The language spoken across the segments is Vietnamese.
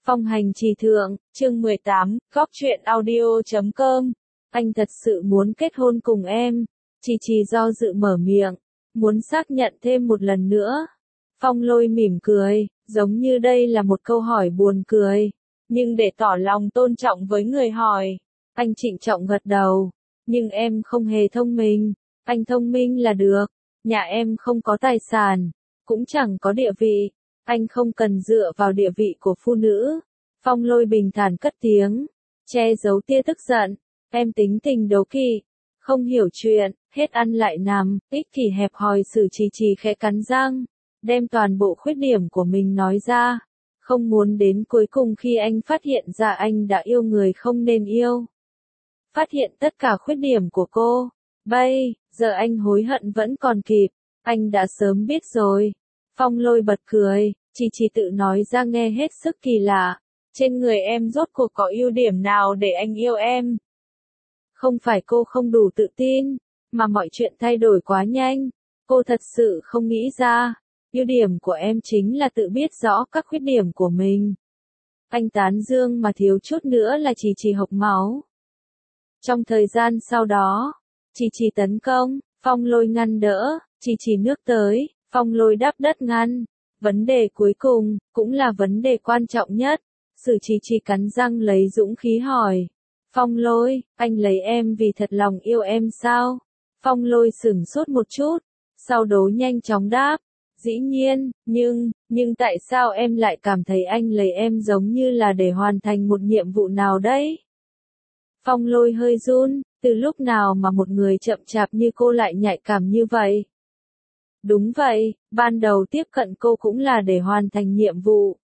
Phong hành trì thượng, chương 18, góc truyện audio.com. Anh thật sự muốn kết hôn cùng em. Trì trì do dự mở miệng, muốn xác nhận thêm một lần nữa. Phong Lôi mỉm cười, giống như đây là một câu hỏi buồn cười. Nhưng để tỏ lòng tôn trọng với người hỏi, anh trịnh trọng gật đầu. Nhưng em không hề thông minh, anh thông minh là được. Nhà em không có tài sản, cũng chẳng có địa vị. Anh không cần dựa vào địa vị của phụ nữ. Phong Lôi bình thản cất tiếng, che giấu tia tức giận. Em tính tình đố kỵ, không hiểu chuyện, hết ăn lại nằm, ích kỷ hẹp hòi. Sử Trì Trì khẽ cắn răng, đem toàn bộ khuyết điểm của mình nói ra. Không muốn đến cuối cùng khi anh phát hiện ra anh đã yêu người không nên yêu. Phát hiện tất cả khuyết điểm của cô. Bây giờ anh hối hận vẫn còn kịp, anh đã sớm biết rồi. Phong Lôi bật cười, Trì Trì tự nói ra nghe hết sức kỳ lạ. Trên người em rốt cuộc có ưu điểm nào để anh yêu em? Không phải cô không đủ tự tin, mà mọi chuyện thay đổi quá nhanh. Cô thật sự không nghĩ ra. Ưu điểm của em chính là tự biết rõ các khuyết điểm của mình. Anh tán dương mà thiếu chút nữa là Trì Trì hộc máu. Trong thời gian sau đó, Trì Trì tấn công, Phong Lôi ngăn đỡ, Trì Trì nước tới, Phong Lôi đáp đất ngăn. Vấn đề cuối cùng, cũng là vấn đề quan trọng nhất. Sử Trì Trì cắn răng lấy dũng khí hỏi. Phong Lôi, anh lấy em vì thật lòng yêu em sao? Phong Lôi sửng sốt một chút, sau đó nhanh chóng đáp. Dĩ nhiên, nhưng tại sao em lại cảm thấy anh lấy em giống như là để hoàn thành một nhiệm vụ nào đấy? Phong Lôi hơi run, từ lúc nào mà một người chậm chạp như cô lại nhạy cảm như vậy? Đúng vậy, ban đầu tiếp cận cô cũng là để hoàn thành nhiệm vụ.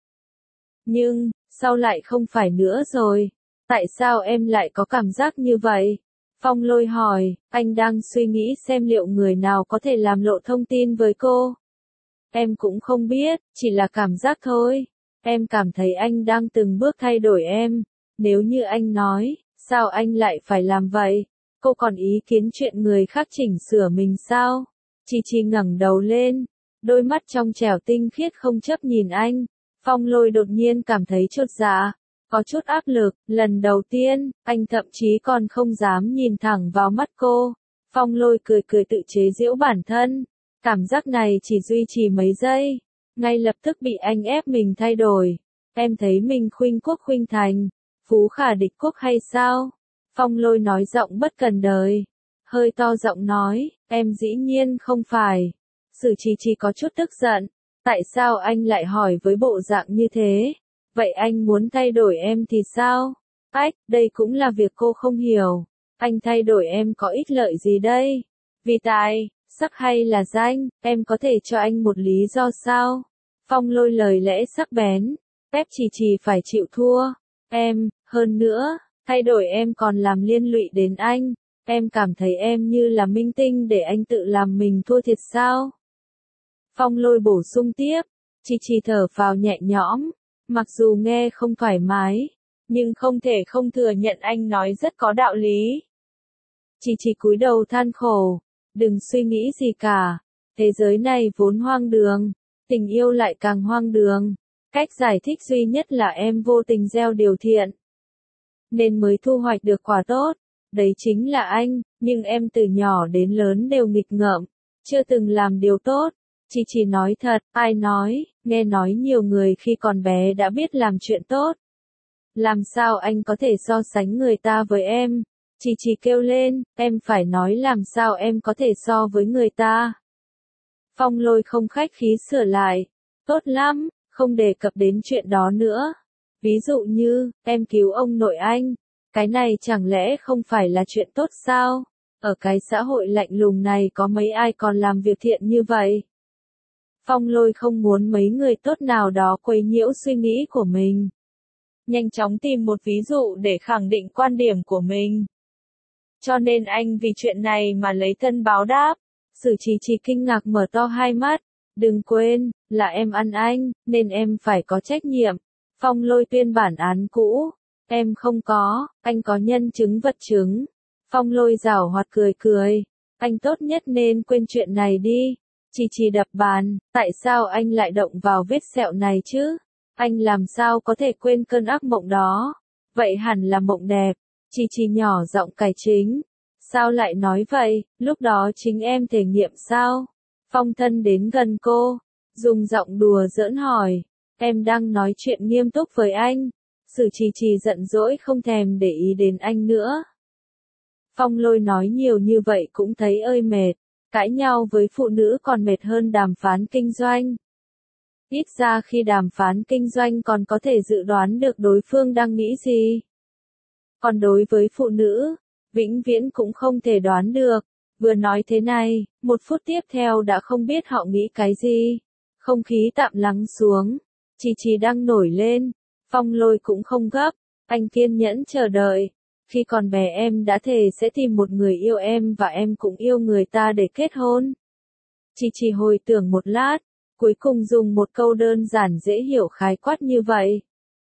Nhưng, sau lại không phải nữa rồi. Tại sao em lại có cảm giác như vậy? Phong Lôi hỏi, anh đang suy nghĩ xem liệu người nào có thể làm lộ thông tin với cô. Em cũng không biết, chỉ là cảm giác thôi. Em cảm thấy anh đang từng bước thay đổi em. Nếu như anh nói, sao anh lại phải làm vậy? Cô còn ý kiến chuyện người khác chỉnh sửa mình sao? Trì Trì ngẩng đầu lên, đôi mắt trong trẻo tinh khiết không chấp nhìn anh. Phong Lôi đột nhiên cảm thấy chột dạ, có chút áp lực. Lần đầu tiên, anh thậm chí còn không dám nhìn thẳng vào mắt cô. Phong Lôi cười cười tự chế giễu bản thân. Cảm giác này chỉ duy trì mấy giây, ngay lập tức bị anh ép mình thay đổi. Em thấy mình khuynh quốc khuynh thành, phú khả địch quốc hay sao? Phong Lôi nói giọng bất cần đời, hơi to giọng nói, em dĩ nhiên không phải. Sử Trì Trì có chút tức giận, tại sao anh lại hỏi với bộ dạng như thế? Vậy anh muốn thay đổi em thì sao? Ách, đây cũng là việc cô không hiểu. Anh thay đổi em có ích lợi gì đây? Vì tài, sắc hay là danh, em có thể cho anh một lý do sao? Phong Lôi lời lẽ sắc bén, ép Trì Trì phải chịu thua. Hơn nữa, thay đổi em còn làm liên lụy đến anh. Em cảm thấy em như là minh tinh để anh tự làm mình thua thiệt sao? Phong Lôi bổ sung tiếp, Trì Trì thở phào nhẹ nhõm, mặc dù nghe không thoải mái, nhưng không thể không thừa nhận anh nói rất có đạo lý. Trì Trì cúi đầu than khổ, đừng suy nghĩ gì cả, thế giới này vốn hoang đường, tình yêu lại càng hoang đường. Cách giải thích duy nhất là em vô tình gieo điều thiện, nên mới thu hoạch được quả tốt. Đấy chính là anh, nhưng em từ nhỏ đến lớn đều nghịch ngợm, chưa từng làm điều tốt. Trì Trì nói thật, ai nói, nghe nói nhiều người khi còn bé đã biết làm chuyện tốt. Làm sao anh có thể so sánh người ta với em? Trì Trì kêu lên, em phải nói làm sao em có thể so với người ta. Phong Lôi không khách khí sửa lại, tốt lắm, không đề cập đến chuyện đó nữa. Ví dụ như, em cứu ông nội anh, cái này chẳng lẽ không phải là chuyện tốt sao? Ở cái xã hội lạnh lùng này có mấy ai còn làm việc thiện như vậy? Phong Lôi không muốn mấy người tốt nào đó quấy nhiễu suy nghĩ của mình. Nhanh chóng tìm một ví dụ để khẳng định quan điểm của mình. Cho nên anh vì chuyện này mà lấy thân báo đáp. Sử Trì Trì kinh ngạc mở to hai mắt. Đừng quên, là em ăn anh, nên em phải có trách nhiệm. Phong Lôi tuyên bản án cũ. Em không có, anh có nhân chứng vật chứng. Phong Lôi giảo hoạt cười cười. Anh tốt nhất nên quên chuyện này đi. Trì Trì đập bàn, tại sao anh lại động vào vết sẹo này chứ? Anh làm sao có thể quên cơn ác mộng đó? Vậy hẳn là mộng đẹp. Chi Chi nhỏ giọng cải chính. Sao lại nói vậy, lúc đó chính em thể nghiệm sao? Phong Thân đến gần cô, dùng giọng đùa giỡn hỏi. Em đang nói chuyện nghiêm túc với anh. Sử Chi Chi giận dỗi không thèm để ý đến anh nữa. Phong Lôi nói nhiều như vậy cũng thấy ơi mệt. Cãi nhau với phụ nữ còn mệt hơn đàm phán kinh doanh. Ít ra khi đàm phán kinh doanh còn có thể dự đoán được đối phương đang nghĩ gì. Còn đối với phụ nữ, vĩnh viễn cũng không thể đoán được. Vừa nói thế này, một phút tiếp theo đã không biết họ nghĩ cái gì. Không khí tạm lắng xuống. Chi Chi đang nổi lên. Phong Lôi cũng không gấp. Anh kiên nhẫn chờ đợi. Khi còn bé em đã thề sẽ tìm một người yêu em và em cũng yêu người ta để kết hôn. Chi Chi hồi tưởng một lát, cuối cùng dùng một câu đơn giản dễ hiểu khái quát như vậy.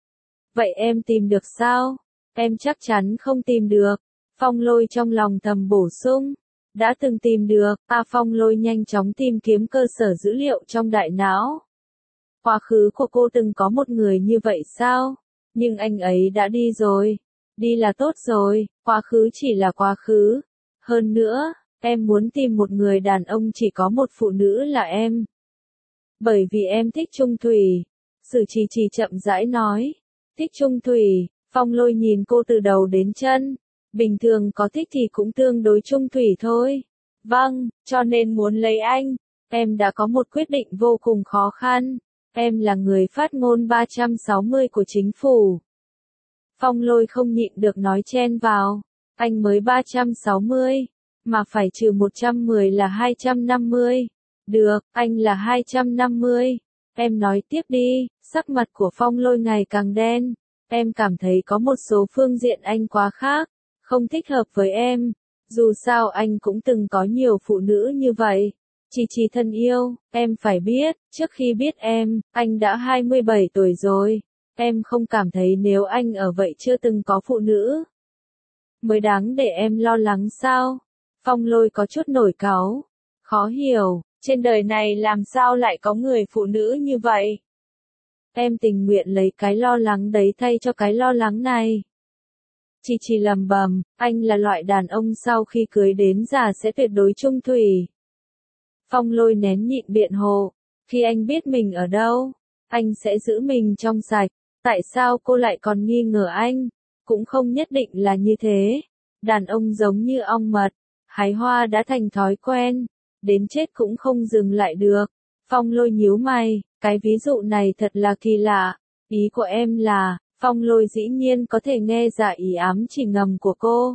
Vậy em tìm được sao? Em chắc chắn không tìm được. Phong Lôi trong lòng thầm bổ sung. Đã từng tìm được. Phong Lôi nhanh chóng tìm kiếm cơ sở dữ liệu trong đại não. Quá khứ của cô từng có một người như vậy sao? Nhưng anh ấy đã đi rồi. Đi là tốt rồi, quá khứ chỉ là quá khứ. Hơn nữa, em muốn tìm một người đàn ông chỉ có một phụ nữ là em. Bởi vì em thích Trung Thủy. Sử Chi Chi chậm rãi nói. Thích Trung Thủy, Phong Lôi nhìn cô từ đầu đến chân. Bình thường có thích thì cũng tương đối Trung Thủy thôi. Vâng, cho nên muốn lấy anh. Em đã có một quyết định vô cùng khó khăn. Em là người phát ngôn 360 của chính phủ. Phong Lôi không nhịn được nói chen vào. Anh mới 360, mà phải trừ 110 là 250. Được, anh là 250. Em nói tiếp đi. Sắc mặt của Phong Lôi ngày càng đen. Em cảm thấy có một số phương diện anh quá khác, không thích hợp với em. Dù sao anh cũng từng có nhiều phụ nữ như vậy. Chi Chi thân yêu, em phải biết, trước khi biết em, anh đã 27 tuổi rồi. Em không cảm thấy nếu anh ở vậy chưa từng có phụ nữ mới đáng để em lo lắng sao? Phong Lôi có chút nổi cáu. Khó hiểu, trên đời này làm sao lại có người phụ nữ như vậy? Em tình nguyện lấy cái lo lắng đấy thay cho cái lo lắng này. Chi Chi lầm bầm, anh là loại đàn ông sau khi cưới đến già sẽ tuyệt đối trung thủy. Phong Lôi nén nhịn biện hộ, khi anh biết mình ở đâu, anh sẽ giữ mình trong sạch. Tại sao cô lại còn nghi ngờ anh? Cũng không nhất định là như thế. Đàn ông giống như ong mật, hái hoa đã thành thói quen, đến chết cũng không dừng lại được. Phong Lôi nhíu mày, cái ví dụ này thật là kỳ lạ. Ý của em là, Phong Lôi dĩ nhiên có thể nghe ra ý ám chỉ ngầm của cô.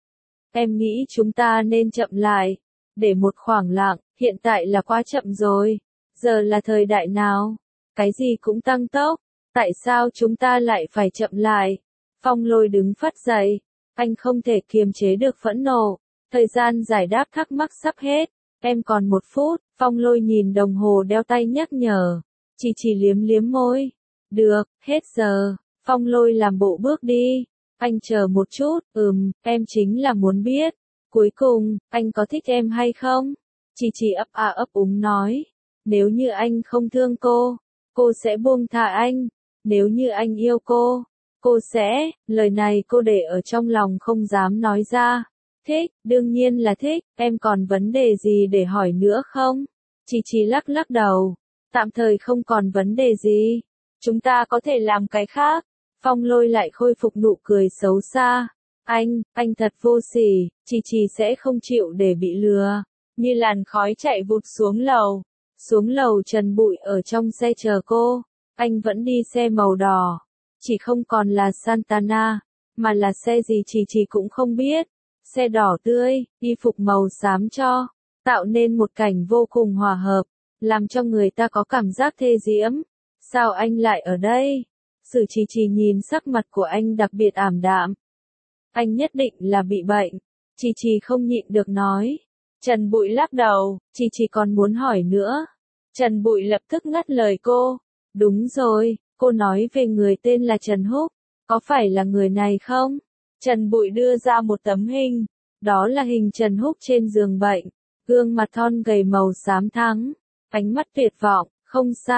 Em nghĩ chúng ta nên chậm lại, để một khoảng lặng, hiện tại là quá chậm rồi. Giờ là thời đại nào? Cái gì cũng tăng tốc. Tại sao chúng ta lại phải chậm lại? Phong Lôi đứng phắt dậy. Anh không thể kiềm chế được phẫn nộ. Thời gian giải đáp thắc mắc sắp hết. Em còn 1 phút. Phong Lôi nhìn đồng hồ đeo tay nhắc nhở. Chi Chi liếm liếm môi. Được, hết giờ. Phong Lôi làm bộ bước đi. Anh chờ một chút. Em chính là muốn biết. Cuối cùng, anh có thích em hay không? Chi Chi ấp úng nói. Nếu như anh không thương cô sẽ buông tha anh. Nếu như anh yêu cô sẽ, lời này cô để ở trong lòng không dám nói ra. Thích, đương nhiên là thích, em còn vấn đề gì để hỏi nữa không? Chi Chi lắc đầu. Tạm thời không còn vấn đề gì. Chúng ta có thể làm cái khác. Phong Lôi lại khôi phục nụ cười xấu xa. Anh thật vô sỉ. Chi Chi sẽ không chịu để bị lừa. Như làn khói chạy vụt xuống lầu. Xuống lầu Trần Bụi ở trong xe chờ cô. Anh vẫn đi xe màu đỏ. Chỉ không còn là Santana, mà là xe gì Chi cũng không biết. Xe đỏ tươi, y phục màu xám cho, tạo nên một cảnh vô cùng hòa hợp, làm cho người ta có cảm giác thê diễm. Sao anh lại ở đây? Sử Chi nhìn sắc mặt của anh đặc biệt ảm đạm. Anh nhất định là bị bệnh. Chi không nhịn được nói. Trần Bụi lắc đầu, Chi còn muốn hỏi nữa. Trần Bụi lập tức ngắt lời cô. Đúng rồi, cô nói về người tên là Trần Húc. Có phải là người này không? Trần Bụi đưa ra một tấm hình. Đó là hình Trần Húc trên giường bệnh. Gương mặt thon gầy màu xám thắng. Ánh mắt tuyệt vọng. Không sai,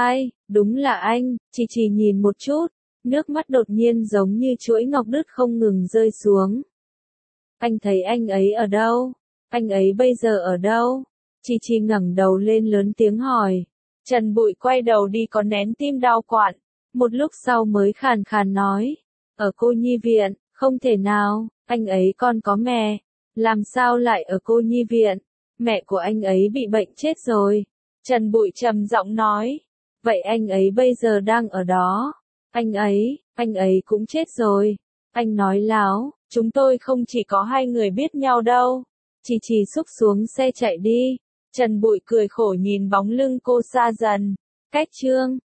Đúng là anh, Chỉ nhìn một chút, nước mắt đột nhiên giống như chuỗi ngọc đứt không ngừng rơi xuống. Anh thấy anh ấy ở đâu? Anh ấy bây giờ ở đâu? Chỉ ngẩng đầu lên lớn tiếng hỏi. Trần Bụi quay đầu đi có nén tim đau quặn. Một lúc sau mới khàn khàn nói. Ở cô nhi viện, không thể nào, anh ấy còn có mẹ. Làm sao lại ở cô nhi viện? Mẹ của anh ấy bị bệnh chết rồi. Trần Bụi trầm giọng nói. Vậy anh ấy bây giờ đang ở đó. Anh ấy cũng chết rồi. Anh nói láo, chúng tôi không chỉ có hai người biết nhau đâu. Chỉ xúc xuống xe chạy đi. Trần Bụi cười khổ nhìn bóng lưng cô xa dần. Cách chương